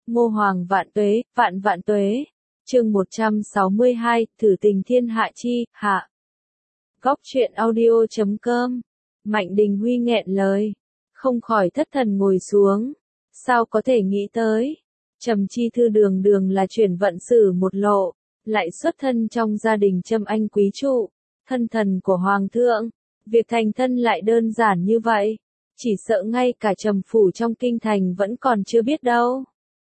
Ngô Hoàng vạn vạn tuế. Chương 162, thử tình thiên hạ chi, hạ. Góc truyện audio.com. Mạnh Đình Huy nghẹn lời, không khỏi thất thần ngồi xuống. Sao có thể nghĩ tới? Trầm Chi Thư đường đường là chuyển vận sử một lộ, lại xuất thân trong gia đình Trâm Anh quý trụ, thân thần của Hoàng thượng. Việc thành thân lại đơn giản như vậy, chỉ sợ ngay cả Trầm phủ trong kinh thành vẫn còn chưa biết đâu.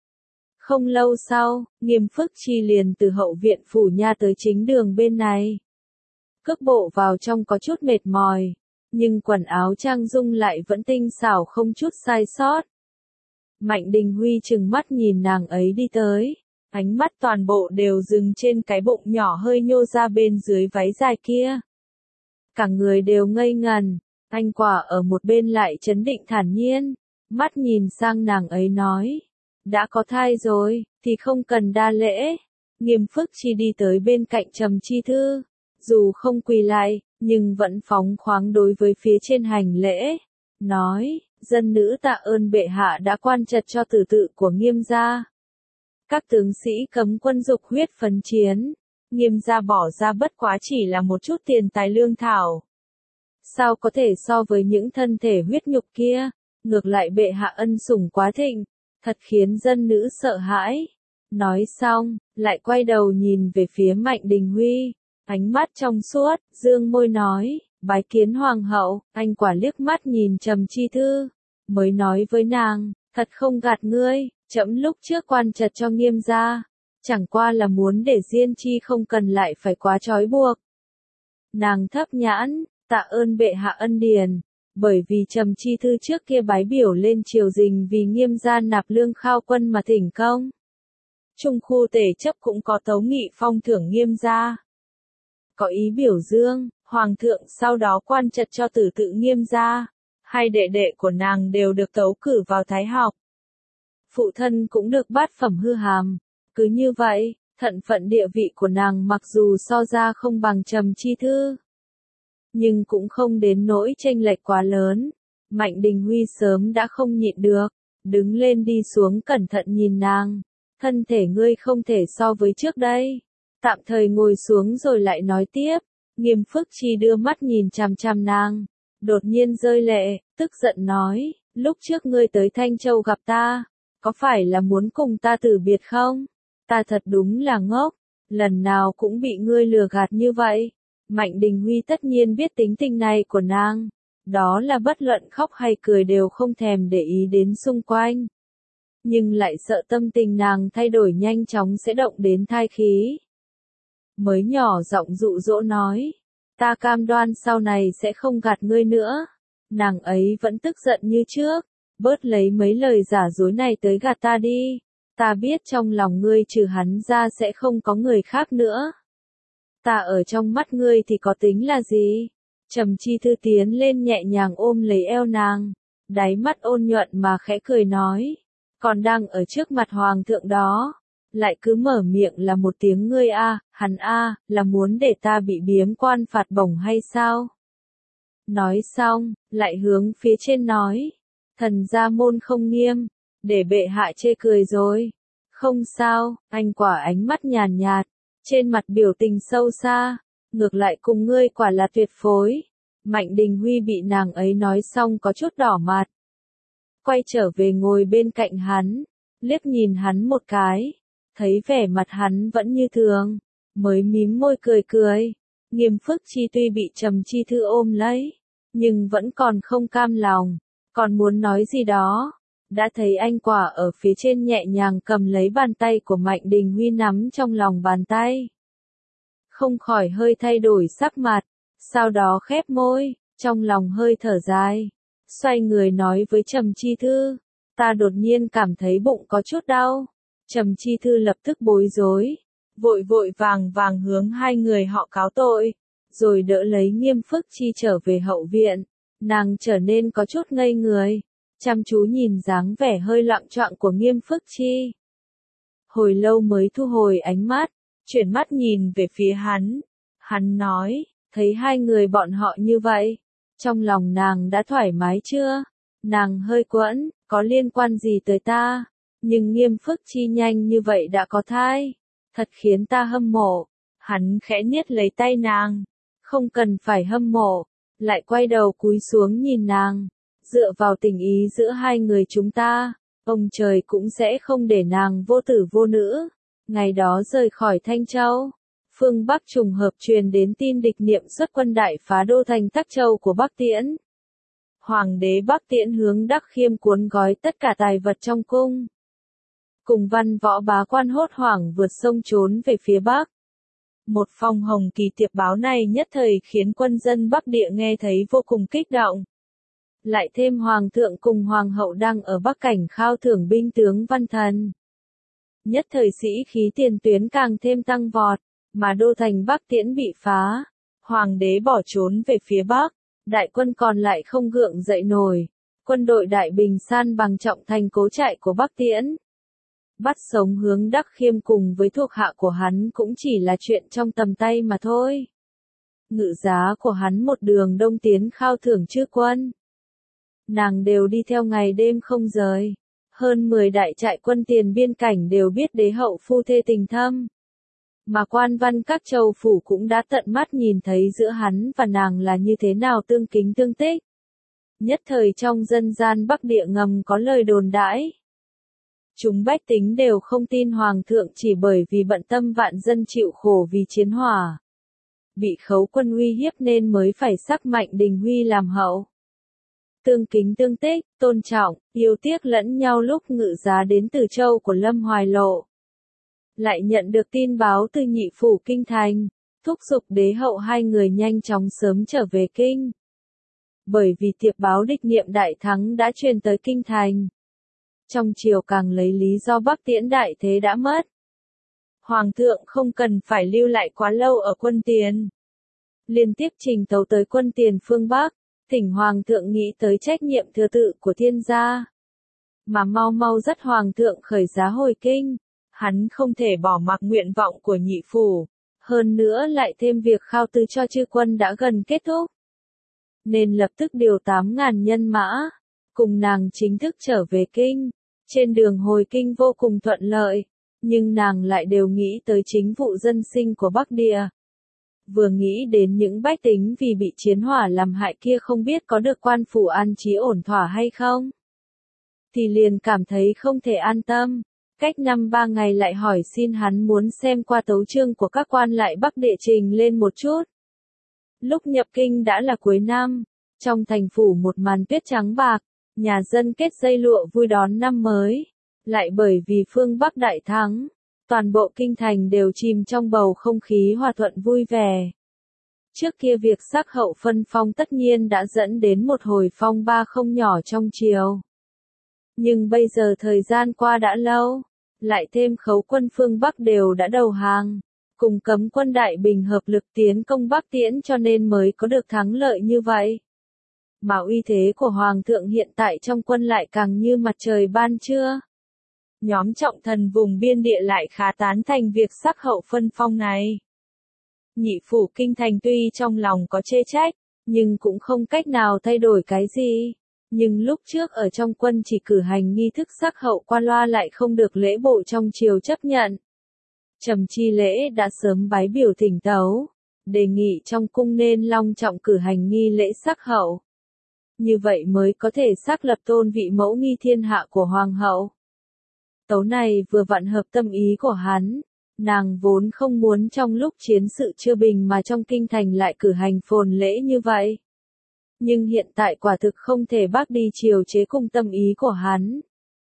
Không lâu sau, Nghiêm Phức Chi liền từ hậu viện phủ nha tới chính đường bên này. Cước bộ vào trong có chút mệt mỏi, nhưng quần áo trang dung lại vẫn tinh xảo không chút sai sót. Mạnh Đình Huy trừng mắt nhìn nàng ấy đi tới, ánh mắt toàn bộ đều dừng trên cái bụng nhỏ hơi nhô ra bên dưới váy dài kia. Cả người đều ngây ngần, anh Quả ở một bên lại trấn định thản nhiên, mắt nhìn sang nàng ấy nói. Đã có thai rồi, thì không cần đa lễ. Nghiêm Phức Chi đi tới bên cạnh Trầm Chi Thư, dù không quỳ lại, nhưng vẫn phóng khoáng đối với phía trên hành lễ. Nói, dân nữ tạ ơn bệ hạ đã quan trật cho tử tự của Nghiêm gia. Các tướng sĩ cấm quân dục huyết phấn chiến, Nghiêm gia bỏ ra bất quá chỉ là một chút tiền tài lương thảo. Sao có thể so với những thân thể huyết nhục kia, ngược lại bệ hạ ân sủng quá thịnh. Thật khiến dân nữ sợ hãi. Nói xong, lại quay đầu nhìn về phía Mạnh Đình Huy, ánh mắt trong suốt, dương môi nói, bái kiến hoàng hậu. Anh Quả liếc mắt nhìn Trầm Chi Thư, mới nói với nàng, thật không gạt ngươi, trẫm lúc trước quan trật cho Nghiêm gia, chẳng qua là muốn để Diên Chi không cần lại phải quá trói buộc. Nàng thấp nhãn, tạ ơn bệ hạ ân điển. Bởi vì Trầm Chi Thư trước kia bái biểu lên triều đình vì Nghiêm gia nạp lương khao quân mà thỉnh công. Trung khu tể chấp cũng có tấu nghị phong thưởng Nghiêm gia. Có ý biểu dương, hoàng thượng sau đó quan trật cho tử tự Nghiêm gia. Hai đệ đệ của nàng đều được tấu cử vào thái học. Phụ thân cũng được bát phẩm hư hàm. Cứ như vậy, thân phận địa vị của nàng mặc dù so ra không bằng Trầm Chi Thư, nhưng cũng không đến nỗi chênh lệch quá lớn. Mạnh Đình Huy sớm đã không nhịn được, đứng lên đi xuống cẩn thận nhìn nàng. Thân thể ngươi không thể so với trước đây. Tạm thời ngồi xuống rồi lại nói tiếp. Nghiêm Phức Chi đưa mắt nhìn chằm chằm nàng, đột nhiên rơi lệ, tức giận nói, lúc trước ngươi tới Thanh Châu gặp ta, có phải là muốn cùng ta từ biệt không? Ta thật đúng là ngốc, lần nào cũng bị ngươi lừa gạt như vậy. Mạnh Đình Huy tất nhiên biết tính tình này của nàng, đó là bất luận khóc hay cười đều không thèm để ý đến xung quanh. Nhưng lại sợ tâm tình nàng thay đổi nhanh chóng sẽ động đến thai khí. Mới nhỏ giọng dụ dỗ nói, ta cam đoan sau này sẽ không gạt ngươi nữa. Nàng ấy vẫn tức giận như trước, bớt lấy mấy lời giả dối này tới gạt ta đi. Ta biết trong lòng ngươi trừ hắn ra sẽ không có người khác nữa. Ta ở trong mắt ngươi thì có tính là gì? Trầm Chi Thư tiến lên nhẹ nhàng ôm lấy eo nàng, đáy mắt ôn nhuận mà khẽ cười nói, còn đang ở trước mặt hoàng thượng đó, lại cứ mở miệng là một tiếng ngươi a, hắn a, là muốn để ta bị biếm quan phạt bổng hay sao? Nói xong, lại hướng phía trên nói, thần gia môn không nghiêm, để bệ hạ chê cười rồi. Không sao, anh Quả ánh mắt nhàn nhạt, trên mặt biểu tình sâu xa, ngược lại cùng ngươi quả là tuyệt phối. Mạnh Đình Huy bị nàng ấy nói xong có chút đỏ mặt. Quay trở về ngồi bên cạnh hắn, liếc nhìn hắn một cái, thấy vẻ mặt hắn vẫn như thường, mới mím môi cười cười. Nghiêm Phức Chi tuy bị Trầm Chi Thư ôm lấy, nhưng vẫn còn không cam lòng, còn muốn nói gì đó. Đã thấy anh Quả ở phía trên nhẹ nhàng cầm lấy bàn tay của Mạnh Đình Huy nắm trong lòng bàn tay. Không khỏi hơi thay đổi sắc mặt, sau đó khép môi, trong lòng hơi thở dài. Xoay người nói với Trầm Chi Thư, ta đột nhiên cảm thấy bụng có chút đau. Trầm Chi Thư lập tức bối rối, vội vội vàng hướng hai người họ cáo tội, rồi đỡ lấy Nghiêm Phức Chi trở về hậu viện. Nàng trở nên có chút ngây người, chăm chú nhìn dáng vẻ hơi loạng choạng của Nghiêm Phức Chi. Hồi lâu mới thu hồi ánh mắt, chuyển mắt nhìn về phía hắn. Hắn nói, thấy hai người bọn họ như vậy, trong lòng nàng đã thoải mái chưa? Nàng hơi quẫn, có liên quan gì tới ta? Nhưng Nghiêm Phức Chi nhanh như vậy đã có thai. Thật khiến ta hâm mộ. Hắn khẽ niết lấy tay nàng. Không cần phải hâm mộ. Lại quay đầu cúi xuống nhìn nàng. Dựa vào tình ý giữa hai người chúng ta, ông trời cũng sẽ không để nàng vô tử vô nữ. Ngày đó rời khỏi Thanh Châu, phương Bắc trùng hợp truyền đến tin địch niệm xuất quân đại phá đô thành Tắc Châu của Bắc Tiễn. Hoàng đế Bắc Tiễn hướng Đắc Khiêm cuốn gói tất cả tài vật trong cung. Cùng văn võ bá quan hốt hoảng vượt sông trốn về phía Bắc. Một phong hồng kỳ tiệp báo này nhất thời khiến quân dân Bắc Địa nghe thấy vô cùng kích động. Lại thêm Hoàng thượng cùng Hoàng hậu đang ở Bắc Cảnh khao thưởng binh tướng văn thần. Nhất thời sĩ khí tiền tuyến càng thêm tăng vọt, mà đô thành Bắc Tiễn bị phá. Hoàng đế bỏ trốn về phía Bắc, đại quân còn lại không gượng dậy nổi. Quân đội Đại Bình san bằng trọng thành cố trại của Bắc Tiễn. Bắt sống hướng Đắc Khiêm cùng với thuộc hạ của hắn cũng chỉ là chuyện trong tầm tay mà thôi. Ngự giá của hắn một đường đông tiến khao thưởng chư quân. Nàng đều đi theo ngày đêm không rời. Hơn 10 đại trại quân tiền biên cảnh đều biết đế hậu phu thê tình thâm. Mà quan văn các châu phủ cũng đã tận mắt nhìn thấy giữa hắn và nàng là như thế nào tương kính tương tích. Nhất thời trong dân gian Bắc Địa ngầm có lời đồn đãi. Chúng bách tính đều không tin Hoàng thượng chỉ bởi vì bận tâm vạn dân chịu khổ vì chiến hỏa. Bị Khấu quân uy hiếp nên mới phải sắc Mạnh Đình Huy làm hậu. Tương kính tương tích, tôn trọng, yêu tiếc lẫn nhau lúc ngự giá đến Từ Châu của Lâm Hoài Lộ. Lại nhận được tin báo từ nhị phủ kinh thành, thúc giục đế hậu hai người nhanh chóng sớm trở về kinh. Bởi vì tiệp báo địch niệm đại thắng đã truyền tới kinh thành. Trong triều càng lấy lý do Bắc Tiễn đại thế đã mất. Hoàng thượng không cần phải lưu lại quá lâu ở quân tiền. Liên tiếp trình tấu tới quân tiền phương Bắc, thỉnh Hoàng thượng nghĩ tới trách nhiệm thừa tự của thiên gia. Mà mau mau dắt Hoàng thượng khởi giá hồi kinh. Hắn không thể bỏ mặc nguyện vọng của nhị phủ. Hơn nữa lại thêm việc khao tư cho chư quân đã gần kết thúc. Nên lập tức điều 8.000 nhân mã. Cùng nàng chính thức trở về kinh. Trên đường hồi kinh vô cùng thuận lợi. Nhưng nàng lại đều nghĩ tới chính vụ dân sinh của Bắc Địa. Vừa nghĩ đến những bách tính vì bị chiến hỏa làm hại kia không biết có được quan phủ an trí ổn thỏa hay không. Thì liền cảm thấy không thể an tâm. Cách 5-3 ngày lại hỏi xin hắn muốn xem qua tấu chương của các quan lại Bắc Địa trình lên một chút. Lúc nhập kinh đã là cuối năm. Trong thành phủ một màn tuyết trắng bạc. Nhà dân kết dây lụa vui đón năm mới. Lại bởi vì phương Bắc đại thắng, toàn bộ kinh thành đều chìm trong bầu không khí hòa thuận vui vẻ. Trước kia việc sắc hậu phân phong tất nhiên đã dẫn đến một hồi phong ba không nhỏ trong triều. Nhưng bây giờ thời gian qua đã lâu, lại thêm Khấu quân phương Bắc đều đã đầu hàng, cùng cấm quân Đại Bình hợp lực tiến công Bắc Tiễn cho nên mới có được thắng lợi như vậy. Mà uy thế của Hoàng thượng hiện tại trong quân lại càng như mặt trời ban trưa. Nhóm trọng thần vùng biên địa lại khá tán thành việc sắc hậu phân phong này. Nhị phủ kinh thành tuy trong lòng có chê trách, nhưng cũng không cách nào thay đổi cái gì. Nhưng lúc trước ở trong quân chỉ cử hành nghi thức sắc hậu qua loa lại không được lễ bộ trong triều chấp nhận. Trầm Chi Lễ đã sớm bái biểu thỉnh tấu, đề nghị trong cung nên long trọng cử hành nghi lễ sắc hậu. Như vậy mới có thể xác lập tôn vị mẫu nghi thiên hạ của Hoàng hậu. Tấu này vừa vặn hợp tâm ý của hắn, nàng vốn không muốn trong lúc chiến sự chưa bình mà trong kinh thành lại cử hành phồn lễ như vậy. Nhưng hiện tại quả thực không thể bác đi chiều chế cùng tâm ý của hắn.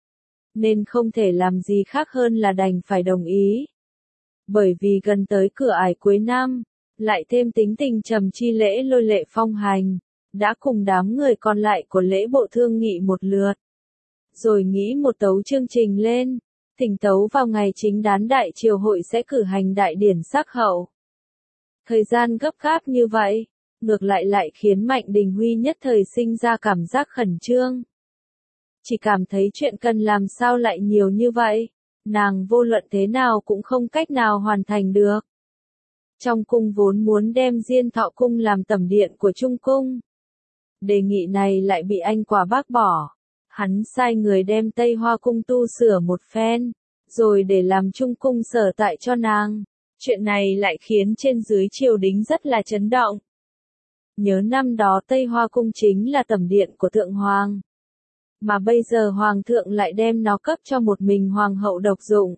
Nên không thể làm gì khác hơn là đành phải đồng ý. Bởi vì gần tới cửa ải cuối năm, lại thêm tính tình Trầm Chi Lễ lôi lệ phong hành, đã cùng đám người còn lại của lễ bộ thương nghị một lượt. Rồi nghĩ một tấu chương trình lên, thỉnh tấu vào ngày chính đán đại triều hội sẽ cử hành đại điển sắc hậu. Thời gian gấp gáp như vậy, ngược lại khiến Mạnh Đình Huy nhất thời sinh ra cảm giác khẩn trương. Chỉ cảm thấy chuyện cần làm sao lại nhiều như vậy, nàng vô luận thế nào cũng không cách nào hoàn thành được. Trong cung vốn muốn đem Diên Thọ cung làm tẩm điện của Trung cung. Đề nghị này lại bị anh Quả bác bỏ. Hắn sai người đem Tây Hoa cung tu sửa một phen, rồi để làm trung cung sở tại cho nàng. Chuyện này lại khiến trên dưới triều đình rất là chấn động. Nhớ năm đó Tây Hoa cung chính là tẩm điện của thượng hoàng. Mà bây giờ hoàng thượng lại đem nó cấp cho một mình hoàng hậu độc dụng.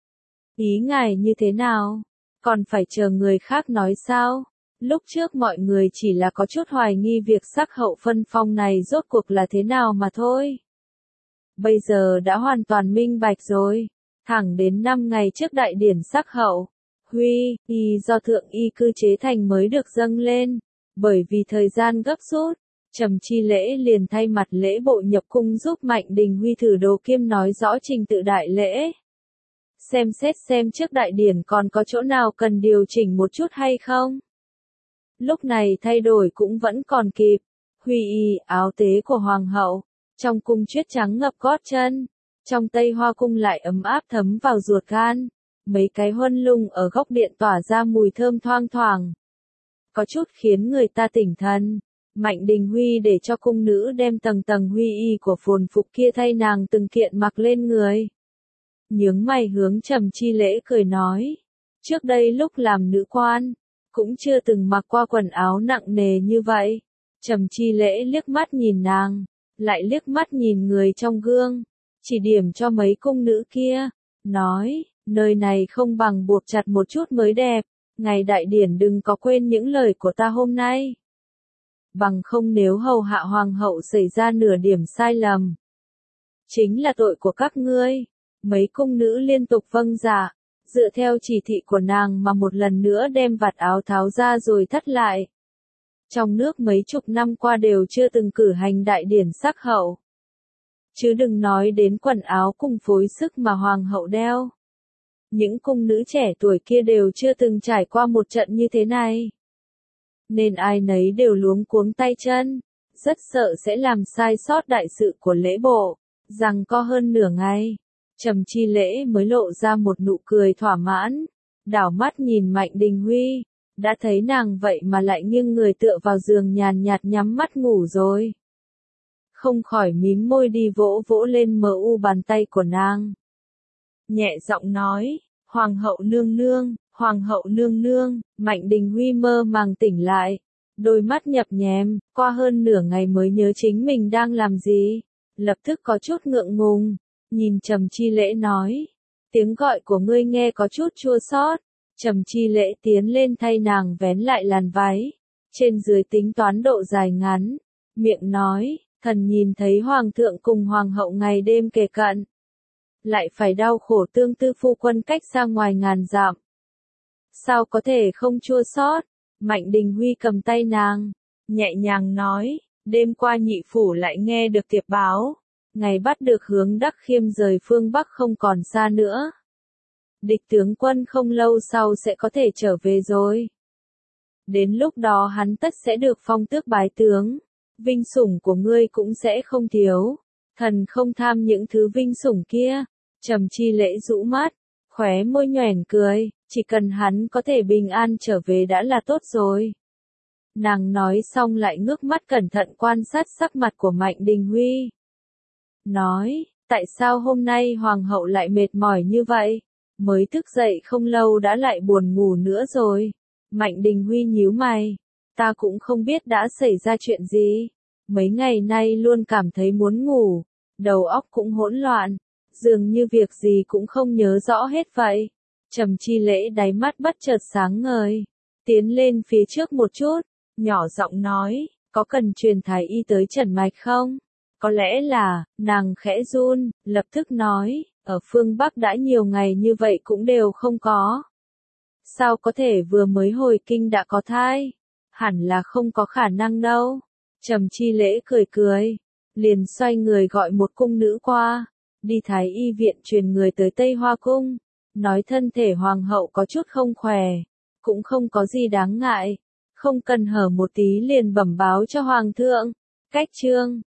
Ý ngài như thế nào? Còn phải chờ người khác nói sao? Lúc trước mọi người chỉ là có chút hoài nghi việc sắc hậu phân phong này rốt cuộc là thế nào mà thôi. Bây giờ đã hoàn toàn minh bạch rồi. Thẳng đến 5 ngày trước đại điển sắc hậu, huy y do thượng y cư chế thành mới được dâng lên. Bởi vì thời gian gấp rút, Trầm Chi Lễ liền thay mặt lễ bộ nhập cung giúp Mạnh Đình Huy thử đồ kiêm nói rõ trình tự đại lễ. Xem xét xem trước đại điển còn có chỗ nào cần điều chỉnh một chút hay không. Lúc này thay đổi cũng vẫn còn kịp. Huy y áo tế của hoàng hậu, trong cung chuyết trắng ngập gót chân, trong Tây Hoa cung lại ấm áp thấm vào ruột gan. Mấy cái huân lung ở góc điện tỏa ra mùi thơm thoang thoảng, có chút khiến người ta tỉnh thần. Mạnh Đình Huy để cho cung nữ đem tầng tầng huy y của phồn phục kia thay nàng từng kiện mặc lên người. Nhướng mày hướng Trầm Chi Lễ cười nói, trước đây lúc làm nữ quan, cũng chưa từng mặc qua quần áo nặng nề như vậy. Trầm Chi Lễ liếc mắt nhìn nàng, lại liếc mắt nhìn người trong gương, chỉ điểm cho mấy cung nữ kia, nói, nơi này không bằng buộc chặt một chút mới đẹp. Ngày đại điển đừng có quên những lời của ta hôm nay. Bằng không nếu hầu hạ hoàng hậu xảy ra nửa điểm sai lầm, chính là tội của các ngươi. Mấy cung nữ liên tục vâng dạ, dựa theo chỉ thị của nàng mà một lần nữa đem vạt áo tháo ra rồi thắt lại. Trong nước mấy chục năm qua đều chưa từng cử hành đại điển sắc hậu. Chứ đừng nói đến quần áo cùng phối sức mà hoàng hậu đeo. Những cung nữ trẻ tuổi kia đều chưa từng trải qua một trận như thế này. Nên ai nấy đều luống cuống tay chân, rất sợ sẽ làm sai sót đại sự của lễ bộ. Rằng có hơn nửa ngày, Trầm Chi Lễ mới lộ ra một nụ cười thỏa mãn, đảo mắt nhìn Mạnh Đình Huy, đã thấy nàng vậy mà lại nghiêng người tựa vào giường nhàn nhạt nhắm mắt ngủ rồi. Không khỏi mím môi đi vỗ vỗ lên mờ u bàn tay của nàng. Nhẹ giọng nói, Hoàng hậu nương nương, Hoàng hậu nương nương. Mạnh Đình Huy mơ màng tỉnh lại, đôi mắt nhập nhèm, qua hơn nửa ngày mới nhớ chính mình đang làm gì, lập tức có chút ngượng ngùng, nhìn Trầm Chi Lễ nói, tiếng gọi của ngươi nghe có chút chua xót. Trầm Chi Lễ tiến lên thay nàng vén lại làn váy, trên dưới tính toán độ dài ngắn, miệng nói, thần nhìn thấy hoàng thượng cùng hoàng hậu ngày đêm kề cận, lại phải đau khổ tương tư phu quân cách xa ngoài ngàn dặm. Sao có thể không chua xót? Mạnh Đình Huy cầm tay nàng, nhẹ nhàng nói, đêm qua nhị phủ lại nghe được tiệp báo, ngày bắt được hướng Đắc Khiêm rời phương Bắc không còn xa nữa. Địch tướng quân không lâu sau sẽ có thể trở về rồi. Đến lúc đó hắn tất sẽ được phong tước bái tướng, vinh sủng của ngươi cũng sẽ không thiếu. Thần không tham những thứ vinh sủng kia. Trầm Chi Lễ rũ mắt, khóe môi nhoẻn cười, chỉ cần hắn có thể bình an trở về đã là tốt rồi. Nàng nói xong lại ngước mắt cẩn thận quan sát sắc mặt của Mạnh Đình Huy. Nói, tại sao hôm nay hoàng hậu lại mệt mỏi như vậy? Mới thức dậy không lâu đã lại buồn ngủ nữa rồi. Mạnh Đình Huy nhíu mày, ta cũng không biết đã xảy ra chuyện gì. Mấy ngày nay luôn cảm thấy muốn ngủ, đầu óc cũng hỗn loạn, dường như việc gì cũng không nhớ rõ hết vậy. Trầm Chi Lễ đáy mắt bất chợt sáng ngời, tiến lên phía trước một chút, nhỏ giọng nói, có cần truyền thái y tới trần mạch không? Có lẽ là, nàng khẽ run, lập tức nói, ở phương Bắc đã nhiều ngày như vậy cũng đều không có. Sao có thể vừa mới hồi kinh đã có thai? Hẳn là không có khả năng đâu. Trầm Chi Lễ cười cười, liền xoay người gọi một cung nữ qua, đi thái y viện truyền người tới Tây Hoa Cung, nói thân thể hoàng hậu có chút không khỏe, cũng không có gì đáng ngại, không cần hở một tí liền bẩm báo cho hoàng thượng. Cách chương